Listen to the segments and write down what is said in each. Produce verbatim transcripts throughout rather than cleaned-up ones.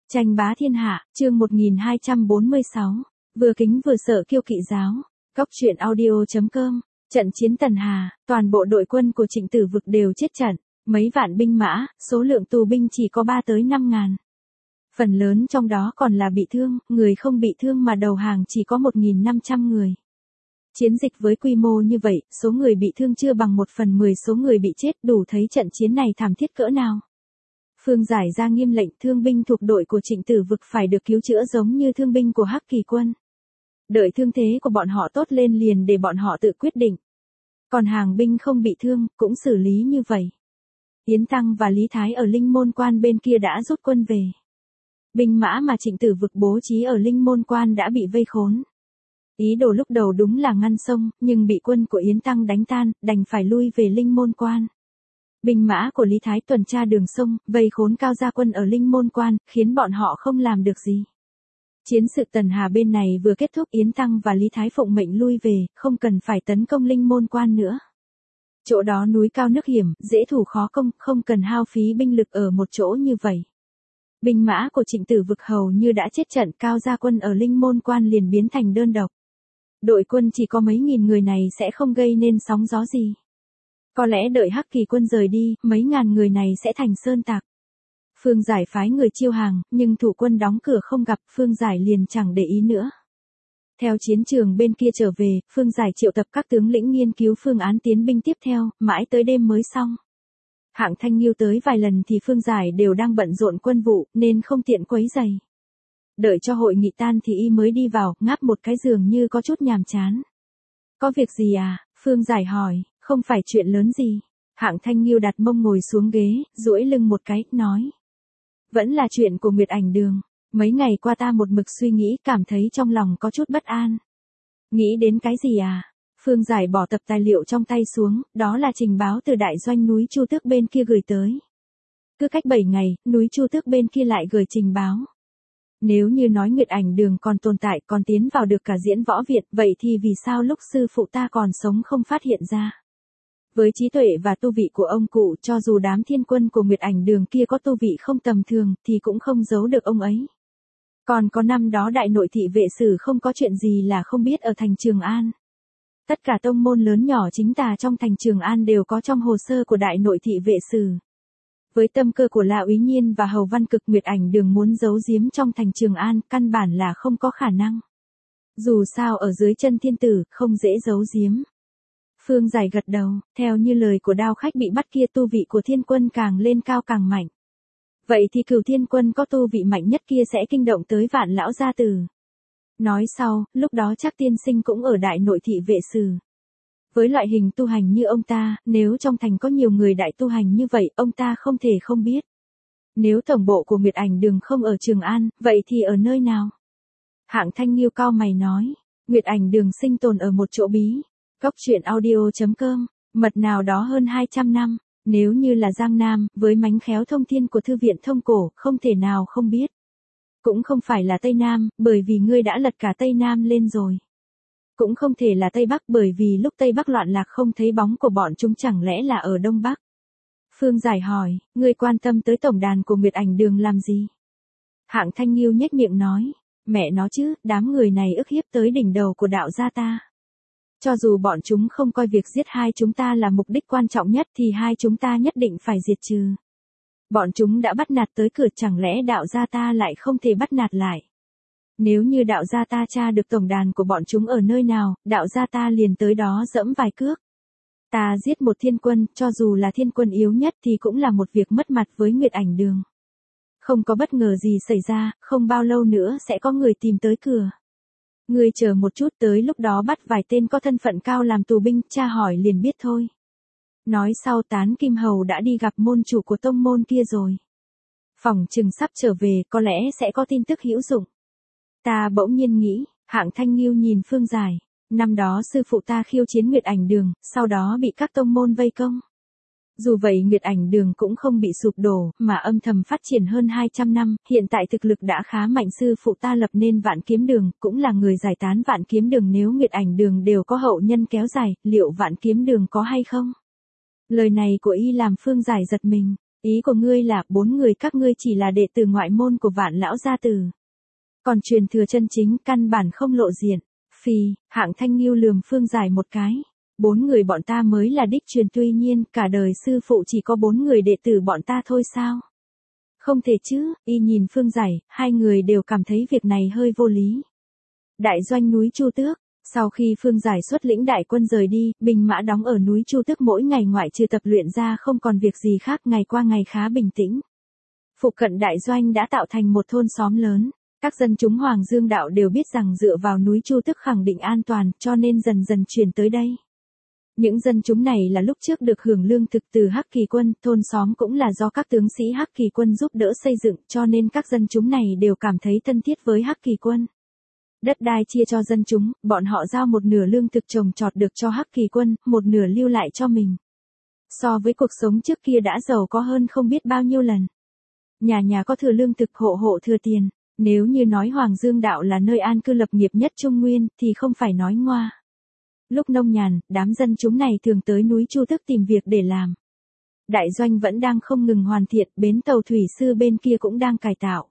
Tranh bá thiên hạ, chương một nghìn hai trăm bốn mươi sáu. Vừa kính vừa sợ kiêu kỵ giáo. Cóc truyện audio chấm com. Trận chiến Tần Hà, toàn bộ đội quân của Trịnh Tử Vực đều chết trận, mấy vạn binh mã, số lượng tù binh chỉ có ba tới năm ngàn. Phần lớn trong đó còn là bị thương, người không bị thương mà đầu hàng chỉ có một nghìn năm trăm người. Chiến dịch với quy mô như vậy, số người bị thương chưa bằng một phần mười số người bị chết, đủ thấy trận chiến này thảm thiết cỡ nào. Phương Giải ra nghiêm lệnh thương binh thuộc đội của Trịnh Tử Vực phải được cứu chữa giống như thương binh của Hắc Kỳ quân. Đợi thương thế của bọn họ tốt lên liền để bọn họ tự quyết định. Còn hàng binh không bị thương, cũng xử lý như vậy. Yến Tăng và Lý Thái ở Linh Môn Quan bên kia đã rút quân về. Binh mã mà Trịnh Tử Vực bố trí ở Linh Môn Quan đã bị vây khốn. Ý đồ lúc đầu đúng là ngăn sông, nhưng bị quân của Yến Tăng đánh tan, đành phải lui về Linh Môn Quan. Binh mã của Lý Thái tuần tra đường sông, vây khốn Cao Gia quân ở Linh Môn Quan, khiến bọn họ không làm được gì. Chiến sự Tần Hà bên này vừa kết thúc, Yến Tăng và Lý Thái phụng mệnh lui về, không cần phải tấn công Linh Môn Quan nữa. Chỗ đó núi cao nước hiểm, dễ thủ khó công, không cần hao phí binh lực ở một chỗ như vậy. Binh mã của Trịnh Tử Vực hầu như đã chết trận, Cao Gia quân ở Linh Môn Quan liền biến thành đơn độc. Đội quân chỉ có mấy nghìn người này sẽ không gây nên sóng gió gì. Có lẽ đợi Hắc Kỳ quân rời đi, mấy ngàn người này sẽ thành sơn tặc. Phương Giải phái người chiêu hàng, nhưng thủ quân đóng cửa không gặp, Phương Giải liền chẳng để ý nữa. Theo chiến trường bên kia trở về, Phương Giải triệu tập các tướng lĩnh nghiên cứu phương án tiến binh tiếp theo, mãi tới đêm mới xong. Hạng Thanh Nghiêu tới vài lần thì Phương Giải đều đang bận rộn quân vụ, nên không tiện quấy rầy. Đợi cho hội nghị tan thì y mới đi vào, ngáp một cái giường như có chút nhàm chán. Có việc gì à? Phương Giải hỏi. Không phải chuyện lớn gì. Hạng Thanh Nghiêu đặt mông ngồi xuống ghế, duỗi lưng một cái, nói. Vẫn là chuyện của Nguyệt Ảnh Đường. Mấy ngày qua ta một mực suy nghĩ, cảm thấy trong lòng có chút bất an. Nghĩ đến cái gì à? Phương Giải bỏ tập tài liệu trong tay xuống, đó là trình báo từ đại doanh núi Chu Tước bên kia gửi tới. Cứ cách bảy ngày, núi Chu Tước bên kia lại gửi trình báo. Nếu như nói Nguyệt Ảnh Đường còn tồn tại, còn tiến vào được cả diễn võ viện, vậy thì vì sao lúc sư phụ ta còn sống không phát hiện ra? Với trí tuệ và tu vị của ông cụ, cho dù đám thiên quân của Nguyệt Ảnh Đường kia có tu vị không tầm thường, thì cũng không giấu được ông ấy. Còn có năm đó đại nội thị vệ sử không có chuyện gì là không biết ở thành Trường An. Tất cả tông môn lớn nhỏ chính tà trong thành Trường An đều có trong hồ sơ của đại nội thị vệ sử. Với tâm cơ của La Úy Nhiên và Hầu Văn Cực, Nguyệt Ảnh Đường muốn giấu giếm trong thành Trường An, căn bản là không có khả năng. Dù sao ở dưới chân thiên tử, không dễ giấu giếm. Phương Giải gật đầu, theo như lời của Đao Khách bị bắt kia, tu vị của thiên quân càng lên cao càng mạnh. Vậy thì Cửu Thiên Quân có tu vị mạnh nhất kia sẽ kinh động tới Vạn lão gia tử. Nói sau, lúc đó chắc tiên sinh cũng ở đại nội thị vệ sử. Với loại hình tu hành như ông ta, nếu trong thành có nhiều người đại tu hành như vậy, ông ta không thể không biết. Nếu tổng bộ của Nguyệt Ảnh Đường không ở Trường An, vậy thì ở nơi nào? Hạng Thanh Nghiêu cao mày nói, Nguyệt Ảnh Đường sinh tồn ở một chỗ bí. Cóc truyện audio chấm com, mật nào đó hơn hai trăm năm, nếu như là Giang Nam, với mánh khéo thông thiên của thư viện thông cổ, không thể nào không biết. Cũng không phải là Tây Nam, bởi vì ngươi đã lật cả Tây Nam lên rồi. Cũng không thể là Tây Bắc, bởi vì lúc Tây Bắc loạn lạc không thấy bóng của bọn chúng, chẳng lẽ là ở Đông Bắc? Phương Giải hỏi, ngươi quan tâm tới tổng đàn của Nguyệt Ảnh Đường làm gì? Hạng Thanh Nghiêu nhếch miệng nói, mẹ nó chứ, đám người này ức hiếp tới đỉnh đầu của đạo gia ta. Cho dù bọn chúng không coi việc giết hai chúng ta là mục đích quan trọng nhất thì hai chúng ta nhất định phải diệt trừ. Bọn chúng đã bắt nạt tới cửa, chẳng lẽ đạo gia ta lại không thể bắt nạt lại? Nếu như đạo gia ta tra được tổng đàn của bọn chúng ở nơi nào, đạo gia ta liền tới đó dẫm vài cước. Ta giết một thiên quân, cho dù là thiên quân yếu nhất thì cũng là một việc mất mặt với Nguyệt Ảnh Đường. Không có bất ngờ gì xảy ra, không bao lâu nữa sẽ có người tìm tới cửa. Ngươi chờ một chút, tới lúc đó bắt vài tên có thân phận cao làm tù binh, tra hỏi liền biết thôi. Nói sau Tán Kim Hầu đã đi gặp môn chủ của tông môn kia rồi. Phỏng chừng sắp trở về, có lẽ sẽ có tin tức hữu dụng. Ta bỗng nhiên nghĩ, Hạng Thanh Nghiêu nhìn Phương Giải, năm đó sư phụ ta khiêu chiến Nguyệt Ảnh Đường, sau đó bị các tông môn vây công. Dù vậy Nguyệt Ảnh Đường cũng không bị sụp đổ, mà âm thầm phát triển hơn hai trăm năm, hiện tại thực lực đã khá mạnh. Sư phụ ta lập nên Vạn Kiếm Đường, cũng là người giải tán Vạn Kiếm Đường. Nếu Nguyệt Ảnh Đường đều có hậu nhân kéo dài, liệu Vạn Kiếm Đường có hay không? Lời này của y làm Phương Giải giật mình. Ý của ngươi là, bốn người các ngươi chỉ là đệ tử ngoại môn của Vạn lão gia tử. Còn truyền thừa chân chính căn bản không lộ diện. Phì, Hạng Thanh Nghiêu lườm Phương Giải một cái. Bốn người bọn ta mới là đích truyền, tuy nhiên, cả đời sư phụ chỉ có bốn người đệ tử bọn ta thôi sao? Không thể chứ, y nhìn Phương Giải, hai người đều cảm thấy việc này hơi vô lý. Đại doanh núi Chu Tước, sau khi Phương Giải xuất lĩnh đại quân rời đi, binh mã đóng ở núi Chu Tước mỗi ngày ngoại trừ tập luyện ra không còn việc gì khác, ngày qua ngày khá bình tĩnh. Phụ cận đại doanh đã tạo thành một thôn xóm lớn. Các dân chúng Hoàng Dương đạo đều biết rằng dựa vào núi Chu Tước khẳng định an toàn, cho nên dần dần chuyển tới đây. Những dân chúng này là lúc trước được hưởng lương thực từ Hắc Kỳ quân, thôn xóm cũng là do các tướng sĩ Hắc Kỳ quân giúp đỡ xây dựng, cho nên các dân chúng này đều cảm thấy thân thiết với Hắc Kỳ quân. Đất đai chia cho dân chúng, bọn họ giao một nửa lương thực trồng trọt được cho Hắc Kỳ quân, một nửa lưu lại cho mình. So với cuộc sống trước kia đã giàu có hơn không biết bao nhiêu lần. Nhà nhà có thừa lương thực, hộ hộ thừa tiền. Nếu như nói Hoàng Dương đạo là nơi an cư lập nghiệp nhất Trung Nguyên, thì không phải nói ngoa. Lúc nông nhàn, đám dân chúng này thường tới núi Chu Tước tìm việc để làm. Đại doanh vẫn đang không ngừng hoàn thiện, bến tàu thủy sư bên kia cũng đang cải tạo.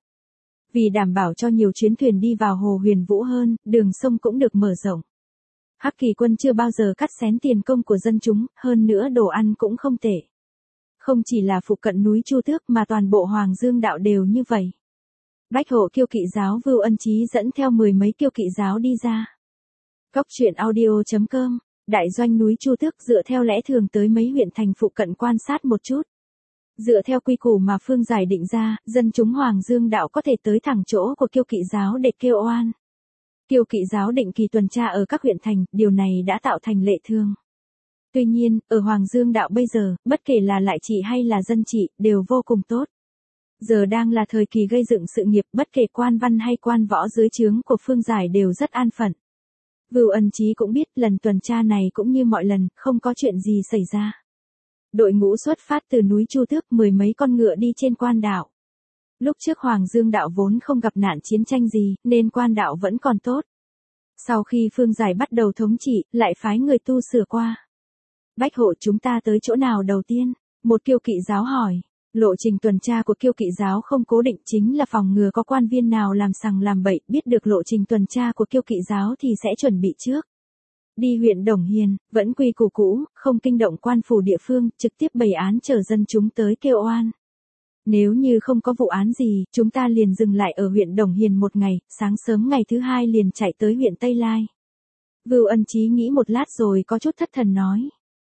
Vì đảm bảo cho nhiều chuyến thuyền đi vào hồ Huyền Vũ hơn, đường sông cũng được mở rộng. Hắc Kỳ quân chưa bao giờ cắt xén tiền công của dân chúng, hơn nữa đồ ăn cũng không tệ. Không chỉ là phụ cận núi Chu Tước mà toàn bộ Hoàng Dương đạo đều như vậy. Bách hộ kiêu kỵ giáo Vưu Ân Chí dẫn theo mười mấy kiêu kỵ giáo đi ra. Góc truyện audio chấm com, đại doanh núi Chu Tước dựa theo lẽ thường tới mấy huyện thành phụ cận quan sát một chút. Dựa theo quy củ mà Phương Giải định ra, dân chúng Hoàng Dương đạo có thể tới thẳng chỗ của kiêu kỵ giáo để kêu oan. Kiêu kỵ giáo định kỳ tuần tra ở các huyện thành, điều này đã tạo thành lệ thường. Tuy nhiên, ở Hoàng Dương đạo bây giờ, bất kể là lại trị hay là dân trị, đều vô cùng tốt. Giờ đang là thời kỳ gây dựng sự nghiệp, bất kể quan văn hay quan võ dưới trướng của Phương Giải đều rất an phận. Vưu Ân Chí cũng biết lần tuần tra này cũng như mọi lần, không có chuyện gì xảy ra. Đội ngũ xuất phát từ núi Chu Tước, mười mấy con ngựa đi trên quan đạo. Lúc trước Hoàng Dương đạo vốn không gặp nạn chiến tranh gì, nên quan đạo vẫn còn tốt. Sau khi Phương Giải bắt đầu thống trị, lại phái người tu sửa qua. Bách hộ, chúng ta tới chỗ nào đầu tiên? Một kiêu kỵ giáo hỏi. Lộ trình tuần tra của kiêu kỵ giáo không cố định, chính là phòng ngừa có quan viên nào làm sằng làm bậy, biết được lộ trình tuần tra của kiêu kỵ giáo thì sẽ chuẩn bị trước. Đi huyện Đồng Hiền, vẫn quy củ cũ, không kinh động quan phủ địa phương, trực tiếp bày án chờ dân chúng tới kêu oan. Nếu như không có vụ án gì, chúng ta liền dừng lại ở huyện Đồng Hiền một ngày, sáng sớm ngày thứ hai liền chạy tới huyện Tây Lai. Vưu Ân Chí nghĩ một lát rồi có chút thất thần nói.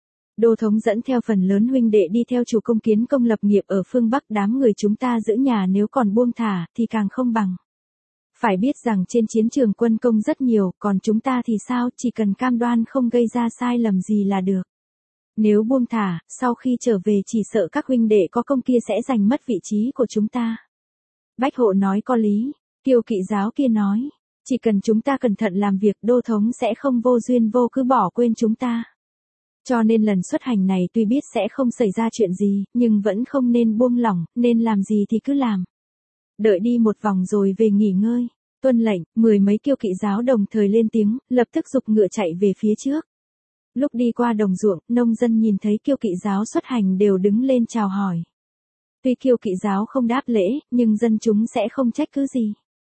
Đô thống dẫn theo phần lớn huynh đệ đi theo chủ công kiến công lập nghiệp ở phương Bắc, đám người chúng ta giữ nhà nếu còn buông thả, thì càng không bằng. Phải biết rằng trên chiến trường quân công rất nhiều, còn chúng ta thì sao, chỉ cần cam đoan không gây ra sai lầm gì là được. Nếu buông thả, sau khi trở về chỉ sợ các huynh đệ có công kia sẽ giành mất vị trí của chúng ta. Bách hộ nói có lý, kiêu kỵ giáo kia nói, chỉ cần chúng ta cẩn thận làm việc, đô thống sẽ không vô duyên vô cớ bỏ quên chúng ta. Cho nên lần xuất hành này tuy biết sẽ không xảy ra chuyện gì, nhưng vẫn không nên buông lỏng, nên làm gì thì cứ làm. Đợi đi một vòng rồi về nghỉ ngơi. Tuân lệnh, mười mấy kiêu kỵ giáo đồng thời lên tiếng, lập tức giục ngựa chạy về phía trước. Lúc đi qua đồng ruộng, nông dân nhìn thấy kiêu kỵ giáo xuất hành đều đứng lên chào hỏi. Tuy kiêu kỵ giáo không đáp lễ, nhưng dân chúng sẽ không trách cứ gì.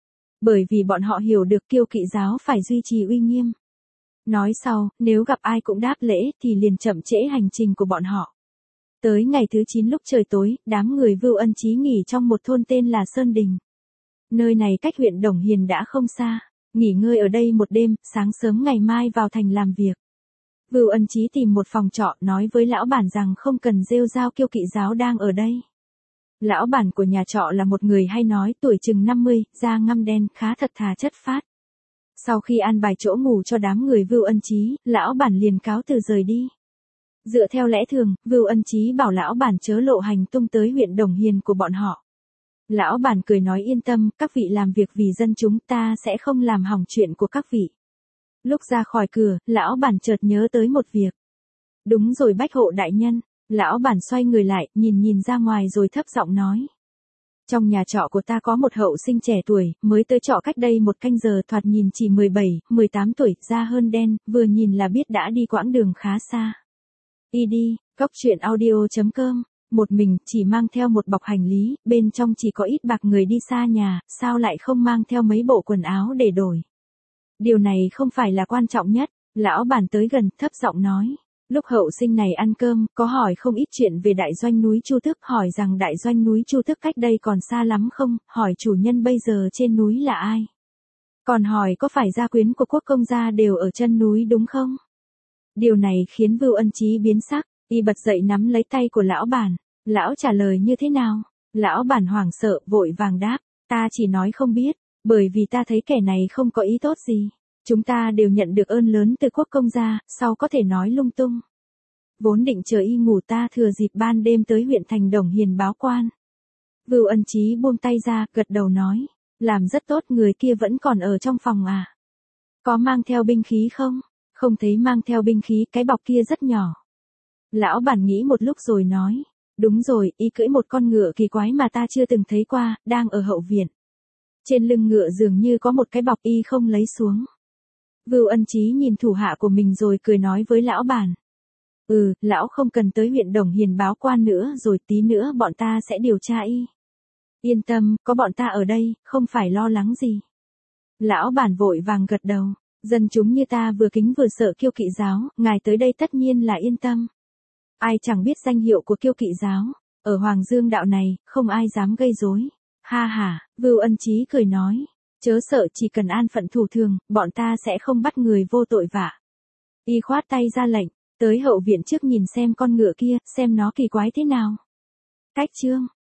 Bởi vì bọn họ hiểu được kiêu kỵ giáo phải duy trì uy nghiêm. Nói sau, nếu gặp ai cũng đáp lễ thì liền chậm trễ hành trình của bọn họ. Tới ngày thứ chín lúc trời tối, đám người Vưu Ân Chí nghỉ trong một thôn tên là Sơn Đình. Nơi này cách huyện Đồng Hiền đã không xa, nghỉ ngơi ở đây một đêm, sáng sớm ngày mai vào thành làm việc. Vưu Ân Chí tìm một phòng trọ, nói với lão bản rằng không cần rêu rao kiêu kỵ giáo đang ở đây. Lão bản của nhà trọ là một người hay nói, tuổi chừng năm mươi, da ngăm đen, khá thật thà chất phác. Sau khi an bài chỗ ngủ cho đám người Vưu Ân Chí, lão bản liền cáo từ rời đi. Dựa theo lẽ thường, Vưu Ân Chí bảo lão bản chớ lộ hành tung tới huyện Đồng Hiền của bọn họ. Lão bản cười nói yên tâm, các vị làm việc vì dân chúng, ta sẽ không làm hỏng chuyện của các vị. Lúc ra khỏi cửa, lão bản chợt nhớ tới một việc. Đúng rồi Bách hộ đại nhân, lão bản xoay người lại, nhìn nhìn ra ngoài rồi thấp giọng nói. Trong nhà trọ của ta có một hậu sinh trẻ tuổi, mới tới trọ cách đây một canh giờ, thoạt nhìn chỉ mười bảy, mười tám tuổi, da hơn đen, vừa nhìn là biết đã đi quãng đường khá xa. Y đi, góc truyện audio chấm com một mình, chỉ mang theo một bọc hành lý, bên trong chỉ có ít bạc người đi xa nhà, sao lại không mang theo mấy bộ quần áo để đổi. Điều này không phải là quan trọng nhất, lão bản tới gần, thấp giọng nói. Lúc hậu sinh này ăn cơm, có hỏi không ít chuyện về đại doanh núi Chu Thức, hỏi rằng đại doanh núi Chu Thức cách đây còn xa lắm không, hỏi chủ nhân bây giờ trên núi là ai. Còn hỏi có phải gia quyến của quốc công gia đều ở chân núi đúng không? Điều này khiến Vưu Ân Chí biến sắc, y bật dậy nắm lấy tay của lão bản. Lão trả lời như thế nào? Lão bản hoảng sợ, vội vàng đáp, ta chỉ nói không biết, bởi vì ta thấy kẻ này không có ý tốt gì. Chúng ta đều nhận được ơn lớn từ quốc công gia, sau có thể nói lung tung. Vốn định chờ y ngủ, ta thừa dịp ban đêm tới huyện thành Đồng Hiền báo quan. Vưu Ân Chí buông tay ra, gật đầu nói, làm rất tốt, người kia vẫn còn ở trong phòng à? Có mang theo binh khí không? Không thấy mang theo binh khí, cái bọc kia rất nhỏ. Lão bản nghĩ một lúc rồi nói, đúng rồi, y cưỡi một con ngựa kỳ quái mà ta chưa từng thấy qua, đang ở hậu viện. Trên lưng ngựa dường như có một cái bọc, y không lấy xuống. Vưu Ân Chí nhìn thủ hạ của mình rồi cười nói với lão bản. Ừ, lão không cần tới huyện Đồng Hiền báo quan nữa rồi, tí nữa bọn ta sẽ điều tra y. Yên tâm, có bọn ta ở đây, không phải lo lắng gì. Lão bản vội vàng gật đầu, dân chúng như ta vừa kính vừa sợ Kiêu Kỵ giáo, ngài tới đây tất nhiên là yên tâm. Ai chẳng biết danh hiệu của Kiêu Kỵ giáo, ở Hoàng Dương đạo này, không ai dám gây rối. Ha ha, Vưu Ân Chí cười nói, chớ sợ, chỉ cần an phận thủ thường, bọn ta sẽ không bắt người vô tội vạ. Y khoát tay ra lệnh, tới hậu viện trước nhìn xem con ngựa kia, xem nó kỳ quái thế nào. Cách chương